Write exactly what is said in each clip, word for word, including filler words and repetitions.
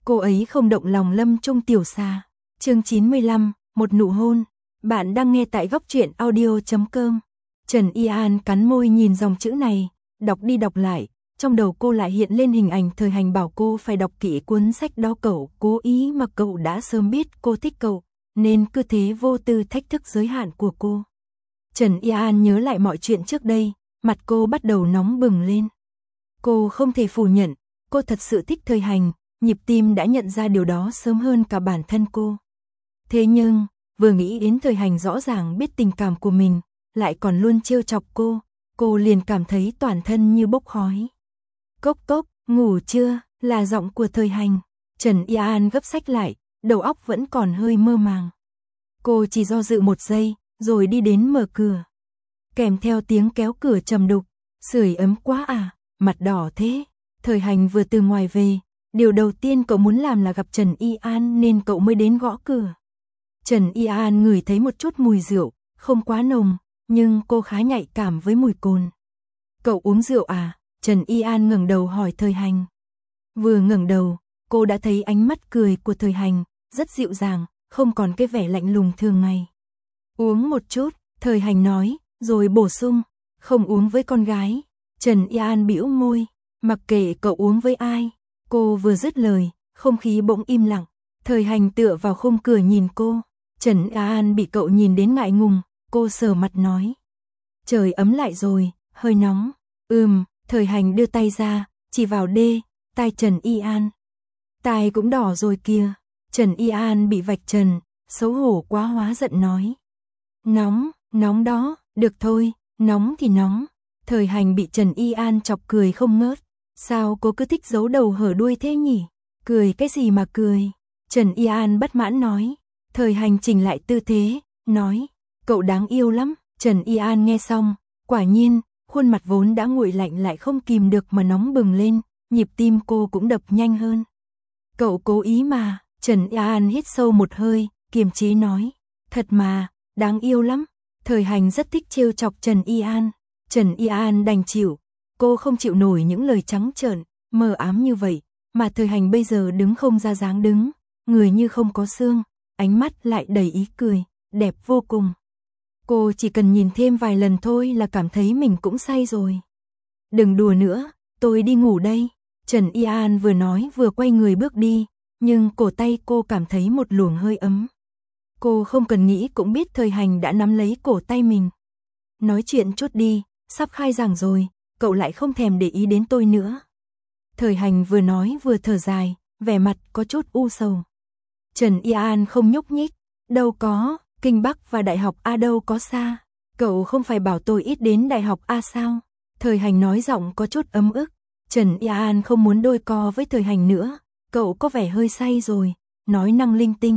cô ấy không động lòng Lâm Trung Tiểu Xà. Chương chín mươi lăm, một nụ hôn. Bạn đang nghe tại góc truyện audio chấm com. Trần Y An cắn môi nhìn dòng chữ này, đọc đi đọc lại, trong đầu cô lại hiện lên hình ảnh Thời Hành bảo cô phải đọc kỹ cuốn sách đó, cậu cố ý mà cậu đã sớm biết cô thích cậu, nên cứ thế vô tư thách thức giới hạn của cô. Trần Y An nhớ lại mọi chuyện trước đây, mặt cô bắt đầu nóng bừng lên. Cô không thể phủ nhận, cô thật sự thích Thời Hành, nhịp tim đã nhận ra điều đó sớm hơn cả bản thân cô. Thế nhưng, vừa nghĩ đến Thời Hành rõ ràng biết tình cảm của mình, lại còn luôn trêu chọc cô, cô liền cảm thấy toàn thân như bốc khói. Cốc cốc, ngủ chưa, là giọng của Thời Hành. Trần Y An gấp sách lại, đầu óc vẫn còn hơi mơ màng. Cô chỉ do dự một giây, rồi đi đến mở cửa. Kèm theo tiếng kéo cửa trầm đục, sưởi ấm quá à, mặt đỏ thế. Thời Hành vừa từ ngoài về, điều đầu tiên cậu muốn làm là gặp Trần Y An nên cậu mới đến gõ cửa. Trần Y An ngửi thấy một chút mùi rượu, không quá nồng, nhưng cô khá nhạy cảm với mùi cồn. Cậu uống rượu à? Trần Y An ngẩng đầu hỏi Thời Hành. Vừa ngẩng đầu, cô đã thấy ánh mắt cười của Thời Hành, rất dịu dàng, không còn cái vẻ lạnh lùng thường ngày. Uống một chút, Thời Hành nói, rồi bổ sung, không uống với con gái. Trần Y An bĩu môi, mặc kệ cậu uống với ai. Cô vừa dứt lời, không khí bỗng im lặng. Thời Hành tựa vào khung cửa nhìn cô. Trần Y An bị cậu nhìn đến ngại ngùng, cô sờ mặt nói. Trời ấm lại rồi, hơi nóng. Ừm, Thời Hành đưa tay ra, chỉ vào đê, tai Trần Y An. Tai cũng đỏ rồi kìa. Trần Y An bị vạch trần, xấu hổ quá hóa giận nói. Nóng, nóng đó, được thôi, nóng thì nóng. Thời Hành bị Trần Y An chọc cười không ngớt. Sao cô cứ thích giấu đầu hở đuôi thế nhỉ? Cười cái gì mà cười? Trần Y An bất mãn nói. Thời Hành chỉnh lại tư thế, nói. Cậu đáng yêu lắm. Trần Y An nghe xong, quả nhiên, khuôn mặt vốn đã nguội lạnh lại không kìm được mà nóng bừng lên, nhịp tim cô cũng đập nhanh hơn. Cậu cố ý mà. Trần Y An hít sâu một hơi, kiềm chế nói. Thật mà, đáng yêu lắm. Thời Hành rất thích trêu chọc Trần Y An. Trần Y An đành chịu. Cô không chịu nổi những lời trắng trợn, mờ ám như vậy, mà Thời Hành bây giờ đứng không ra dáng đứng, người như không có xương, ánh mắt lại đầy ý cười, đẹp vô cùng. Cô chỉ cần nhìn thêm vài lần thôi là cảm thấy mình cũng say rồi. Đừng đùa nữa, tôi đi ngủ đây. Trần Y An vừa nói vừa quay người bước đi, nhưng cổ tay cô cảm thấy một luồng hơi ấm. Cô không cần nghĩ cũng biết Thời Hành đã nắm lấy cổ tay mình. Nói chuyện chút đi, sắp khai giảng rồi, cậu lại không thèm để ý đến tôi nữa. Thời Hành vừa nói vừa thở dài, vẻ mặt có chút u sầu. Trần Y An không nhúc nhích, đâu có, Kinh Bắc và Đại học A đâu có xa. Cậu không phải bảo tôi ít đến Đại học A sao? Thời Hành nói giọng có chút ấm ức. Trần Y An không muốn đôi co với Thời Hành nữa, cậu có vẻ hơi say rồi, nói năng linh tinh.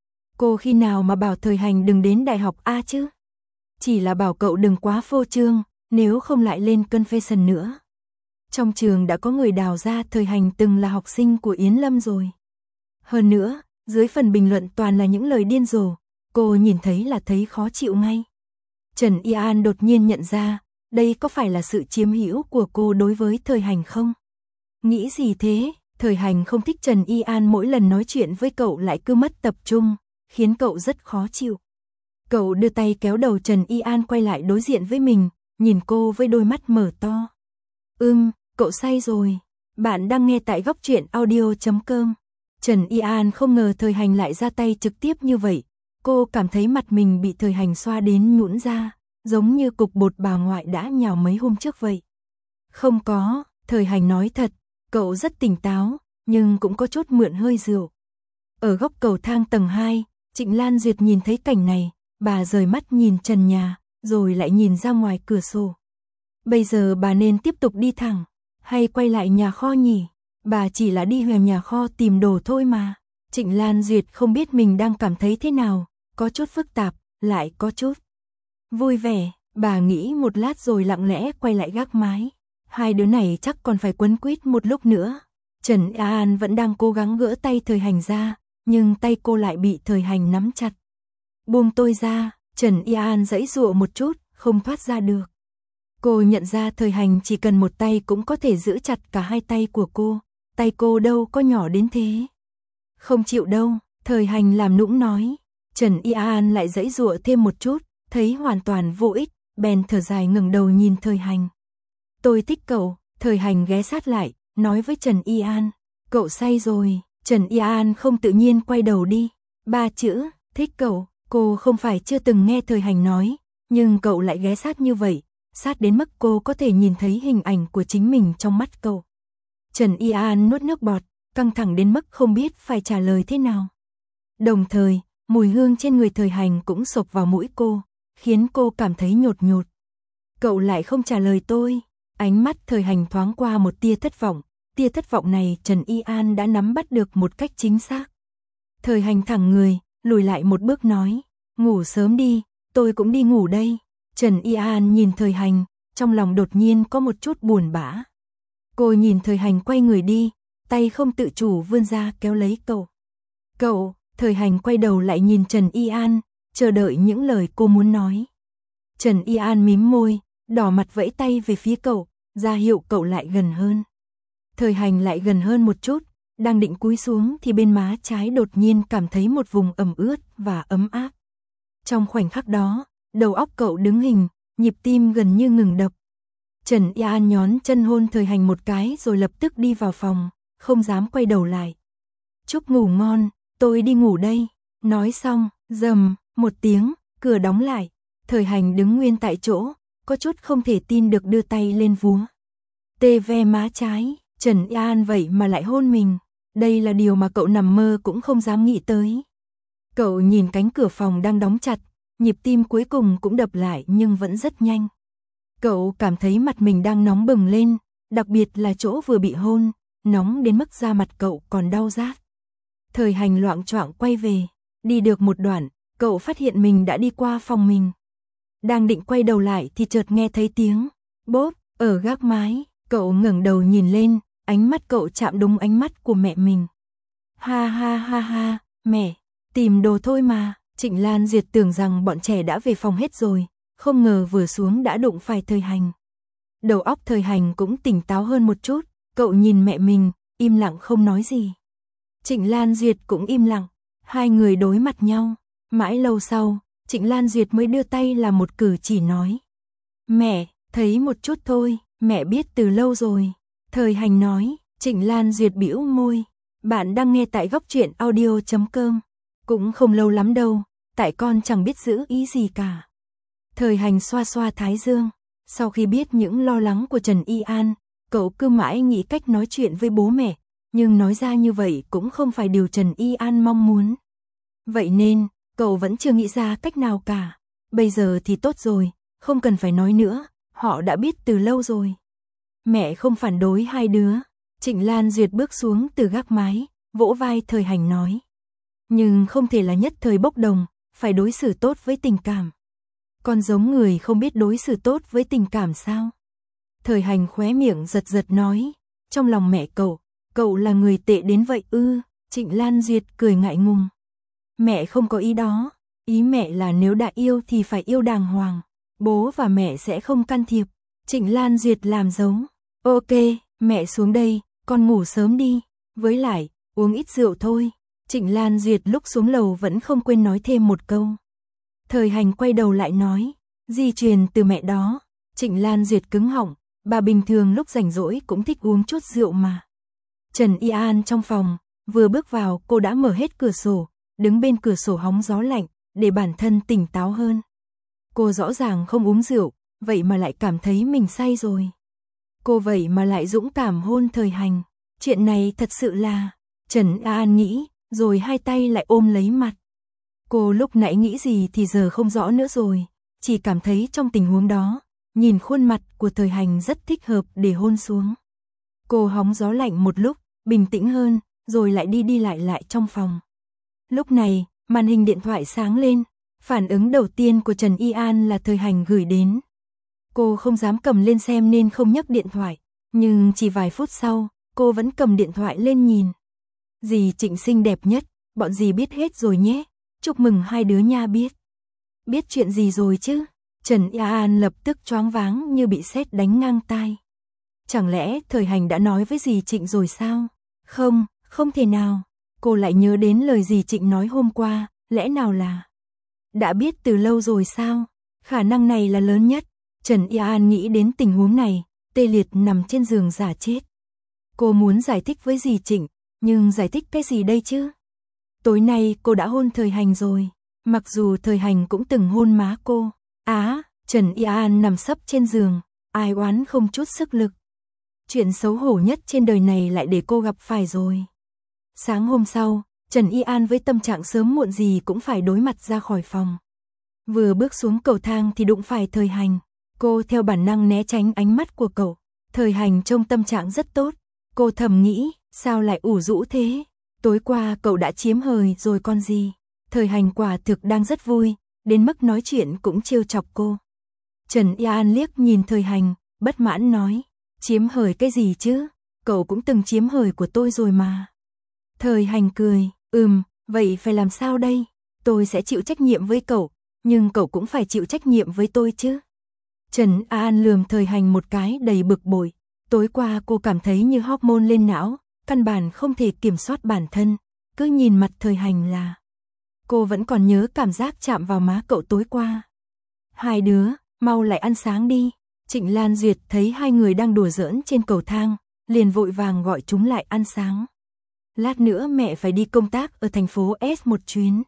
Cô khi nào mà bảo Thời Hành đừng đến Đại học A chứ? Chỉ là bảo cậu đừng quá phô trương, nếu không lại lên confession nữa. Trong trường đã có người đào ra Thời Hành từng là học sinh của Yến Lâm rồi. Hơn nữa, dưới phần bình luận toàn là những lời điên rồ, cô nhìn thấy là thấy khó chịu ngay. Trần Y An đột nhiên nhận ra, đây có phải là sự chiếm hữu của cô đối với Thời Hành không? Nghĩ gì thế? Thời Hành không thích Trần Y An mỗi lần nói chuyện với cậu lại cứ mất tập trung, khiến cậu rất khó chịu. Cậu đưa tay kéo đầu Trần Y An quay lại đối diện với mình, nhìn cô với đôi mắt mở to. Ừm, cậu say rồi. Bạn đang nghe tại góc truyện audio chấm com. Trần Y An không ngờ Thời Hành lại ra tay trực tiếp như vậy. Cô cảm thấy mặt mình bị Thời Hành xoa đến nhũn ra, giống như cục bột bà ngoại đã nhào mấy hôm trước vậy. Không có, Thời Hành nói thật, cậu rất tỉnh táo, nhưng cũng có chút mượn hơi rượu. Ở góc cầu thang tầng hai, Trịnh Lan Duyệt nhìn thấy cảnh này, bà rời mắt nhìn trần nhà, rồi lại nhìn ra ngoài cửa sổ. Bây giờ bà nên tiếp tục đi thẳng, hay quay lại nhà kho nhỉ? Bà chỉ là đi về nhà kho tìm đồ thôi mà. Trịnh Lan Duyệt không biết mình đang cảm thấy thế nào, có chút phức tạp, lại có chút vui vẻ. Bà nghĩ một lát rồi lặng lẽ quay lại gác mái. Hai đứa này chắc còn phải quấn quýt một lúc nữa. Trần Y An vẫn đang cố gắng gỡ tay Thời Hành ra, nhưng tay cô lại bị Thời Hành nắm chặt. Buông tôi ra. Trần Y An giãy giụa một chút, không thoát ra được. Cô nhận ra Thời Hành chỉ cần một tay cũng có thể giữ chặt cả hai tay của cô. Tay cô đâu có nhỏ đến thế. Không chịu đâu, Thời Hành làm nũng nói. Trần Y An lại giãy giụa thêm một chút, thấy hoàn toàn vô ích, bèn thở dài ngẩng đầu nhìn Thời Hành. Tôi thích cậu. Thời Hành ghé sát lại, nói với Trần Y An. Cậu say rồi. Trần Y An không tự nhiên quay đầu đi. Ba chữ, thích cậu. Cô không phải chưa từng nghe Thời Hành nói, nhưng cậu lại ghé sát như vậy, sát đến mức cô có thể nhìn thấy hình ảnh của chính mình trong mắt cậu. Trần Y An nuốt nước bọt, căng thẳng đến mức không biết phải trả lời thế nào. Đồng thời, mùi hương trên người Thời Hành cũng xộc vào mũi cô, khiến cô cảm thấy nhột nhột. Cậu lại không trả lời tôi. Ánh mắt Thời Hành thoáng qua một tia thất vọng, tia thất vọng này Trần Y An đã nắm bắt được một cách chính xác. Thời Hành thẳng người, lùi lại một bước nói, ngủ sớm đi, tôi cũng đi ngủ đây. Trần Y An nhìn Thời Hành, trong lòng đột nhiên có một chút buồn bã. Cô nhìn Thời Hành quay người đi, tay không tự chủ vươn ra kéo lấy cậu. Cậu, Thời Hành quay đầu lại nhìn Trần Y An, chờ đợi những lời cô muốn nói. Trần Y An mím môi, đỏ mặt vẫy tay về phía cậu, ra hiệu cậu lại gần hơn. Thời Hành lại gần hơn một chút, đang định cúi xuống thì bên má trái đột nhiên cảm thấy một vùng ẩm ướt và ấm áp. Trong khoảnh khắc đó, đầu óc cậu đứng hình, nhịp tim gần như ngừng đập. Trần Y An nhón chân hôn Thời Hành một cái rồi lập tức đi vào phòng, không dám quay đầu lại. Chúc ngủ ngon, tôi đi ngủ đây. Nói xong, rầm, một tiếng, cửa đóng lại. Thời Hành đứng nguyên tại chỗ, có chút không thể tin được đưa tay lên vúa. Tê ve má trái, Trần Y An vậy mà lại hôn mình. Đây là điều mà cậu nằm mơ cũng không dám nghĩ tới. Cậu nhìn cánh cửa phòng đang đóng chặt, nhịp tim cuối cùng cũng đập lại nhưng vẫn rất nhanh. Cậu cảm thấy mặt mình đang nóng bừng lên, đặc biệt là chỗ vừa bị hôn, nóng đến mức da mặt cậu còn đau rát. Thời Hành loạng choạng quay về, đi được một đoạn, cậu phát hiện mình đã đi qua phòng mình. Đang định quay đầu lại thì chợt nghe thấy tiếng bốp ở gác mái, cậu ngẩng đầu nhìn lên, ánh mắt cậu chạm đúng ánh mắt của mẹ mình. Ha ha ha ha, mẹ, tìm đồ thôi mà. Trịnh Lan Duyệt tưởng rằng bọn trẻ đã về phòng hết rồi, không ngờ vừa xuống đã đụng phải Thời Hành. Đầu óc Thời Hành cũng tỉnh táo hơn một chút, cậu nhìn mẹ mình, im lặng không nói gì. Trịnh Lan Duyệt cũng im lặng, hai người đối mặt nhau. Mãi lâu sau, Trịnh Lan Duyệt mới đưa tay làm một cử chỉ nói. Mẹ, thấy một chút thôi, mẹ biết từ lâu rồi. Thời Hành nói. Trịnh Lan Duyệt bĩu môi. Bạn đang nghe tại góc truyện audio chấm com. Cũng không lâu lắm đâu, tại con chẳng biết giữ ý gì cả. Thời Hành xoa xoa thái dương. Sau khi biết những lo lắng của Trần Y An, cậu cứ mãi nghĩ cách nói chuyện với bố mẹ, nhưng nói ra như vậy cũng không phải điều Trần Y An mong muốn. Vậy nên, cậu vẫn chưa nghĩ ra cách nào cả. Bây giờ thì tốt rồi, không cần phải nói nữa, họ đã biết từ lâu rồi. Mẹ không phản đối hai đứa. Trịnh Lan Duyệt bước xuống từ gác mái, vỗ vai Thời Hành nói. Nhưng không thể là nhất thời bốc đồng, phải đối xử tốt với tình cảm. Con giống người không biết đối xử tốt với tình cảm sao? Thời Hành khóe miệng giật giật nói. Trong lòng mẹ cậu, cậu là người tệ đến vậy ư? Trịnh Lan Duyệt cười ngại ngùng. Mẹ không có ý đó, ý mẹ là nếu đã yêu thì phải yêu đàng hoàng. Bố và mẹ sẽ không can thiệp. Trịnh Lan Duyệt làm dấu. Ok, mẹ xuống đây, con ngủ sớm đi. Với lại, uống ít rượu thôi. Trịnh Lan Duyệt lúc xuống lầu vẫn không quên nói thêm một câu. Thời Hành quay đầu lại nói. Di truyền từ mẹ đó. Trịnh Lan Duyệt cứng họng. Bà bình thường lúc rảnh rỗi cũng thích uống chút rượu mà. Trần Y An trong phòng, vừa bước vào cô đã mở hết cửa sổ, đứng bên cửa sổ hóng gió lạnh, để bản thân tỉnh táo hơn. Cô rõ ràng không uống rượu, vậy mà lại cảm thấy mình say rồi. Cô vậy mà lại dũng cảm hôn Thời Hành. Chuyện này thật sự là... Trần An nghĩ, rồi hai tay lại ôm lấy mặt. Cô lúc nãy nghĩ gì thì giờ không rõ nữa rồi, chỉ cảm thấy trong tình huống đó, nhìn khuôn mặt của Thời Hành rất thích hợp để hôn xuống. Cô hóng gió lạnh một lúc, bình tĩnh hơn, rồi lại đi đi lại lại trong phòng. Lúc này, màn hình điện thoại sáng lên, phản ứng đầu tiên của Trần Y An là Thời Hành gửi đến. Cô không dám cầm lên xem nên không nhấc điện thoại, nhưng chỉ vài phút sau, cô vẫn cầm điện thoại lên nhìn. Dì Trịnh xinh đẹp nhất, bọn dì biết hết rồi nhé, chúc mừng hai đứa nha biết. Biết chuyện gì rồi chứ? Trần Y An lập tức choáng váng như bị sét đánh ngang tai. Chẳng lẽ Thời Hành đã nói với dì Trịnh rồi sao? Không, không thể nào. cô lại nhớ đến lời dì Trịnh nói hôm qua, lẽ nào là đã biết từ lâu rồi sao? Khả năng này là lớn nhất. Trần Y An nghĩ đến tình huống này, tê liệt nằm trên giường giả chết. Cô muốn giải thích với dì Trịnh, nhưng giải thích cái gì đây chứ? Tối nay cô đã hôn Thời Hành rồi, mặc dù Thời Hành cũng từng hôn má cô. Á, Trần Y An nằm sấp trên giường, ai oán không chút sức lực. Chuyện xấu hổ nhất trên đời này lại để cô gặp phải rồi. Sáng hôm sau, Trần Y An với tâm trạng sớm muộn gì cũng phải đối mặt ra khỏi phòng. Vừa bước xuống cầu thang thì đụng phải Thời Hành. Cô theo bản năng né tránh ánh mắt của cậu. Thời Hành trông tâm trạng rất tốt. Cô thầm nghĩ, sao lại ủ rũ thế? Tối qua cậu đã chiếm hời rồi con gì? Thời Hành quả thực đang rất vui, đến mức nói chuyện cũng trêu chọc cô. Trần Y An liếc nhìn Thời Hành, bất mãn nói, chiếm hời cái gì chứ? Cậu cũng từng chiếm hời của tôi rồi mà. Thời Hành cười, ừm, vậy phải làm sao đây? Tôi sẽ chịu trách nhiệm với cậu, nhưng cậu cũng phải chịu trách nhiệm với tôi chứ. Trần An lườm Thời Hành một cái đầy bực bội. Tối qua cô cảm thấy như hormone lên não, căn bản không thể kiểm soát bản thân, cứ nhìn mặt Thời Hành là. Cô vẫn còn nhớ cảm giác chạm vào má cậu tối qua. Hai đứa, mau lại ăn sáng đi. Trịnh Lan Duyệt thấy hai người đang đùa giỡn trên cầu thang, liền vội vàng gọi chúng lại ăn sáng. Lát nữa mẹ phải đi công tác ở thành phố S một chuyến.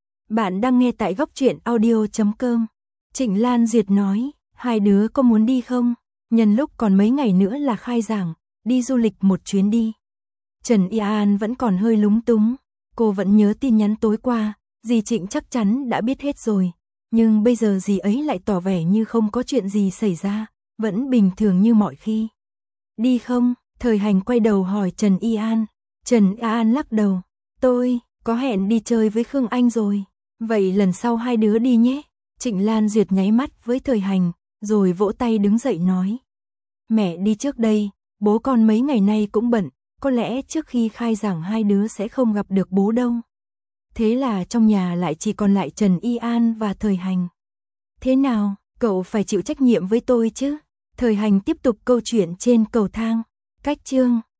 Bạn đang nghe tại góc truyện audio chấm com. Trịnh Lan Duyệt nói, hai đứa có muốn đi không? Nhân lúc còn mấy ngày nữa là khai giảng, đi du lịch một chuyến đi. Trần Y An vẫn còn hơi lúng túng. Cô vẫn nhớ tin nhắn tối qua, dì Trịnh chắc chắn đã biết hết rồi. Nhưng bây giờ dì ấy lại tỏ vẻ như không có chuyện gì xảy ra, vẫn bình thường như mọi khi. Đi không? Thời Hành quay đầu hỏi Trần Y An. Trần Y An lắc đầu. Tôi có hẹn đi chơi với Khương Anh rồi. Vậy lần sau hai đứa đi nhé. Trịnh Lan Duyệt nháy mắt với Thời Hành, rồi vỗ tay đứng dậy nói. Mẹ đi trước đây, bố con mấy ngày nay cũng bận, có lẽ trước khi khai giảng hai đứa sẽ không gặp được bố đâu. Thế là trong nhà lại chỉ còn lại Trần Y An và Thời Hành. Thế nào, cậu phải chịu trách nhiệm với tôi chứ? Thời Hành tiếp tục câu chuyện trên cầu thang. Cách chương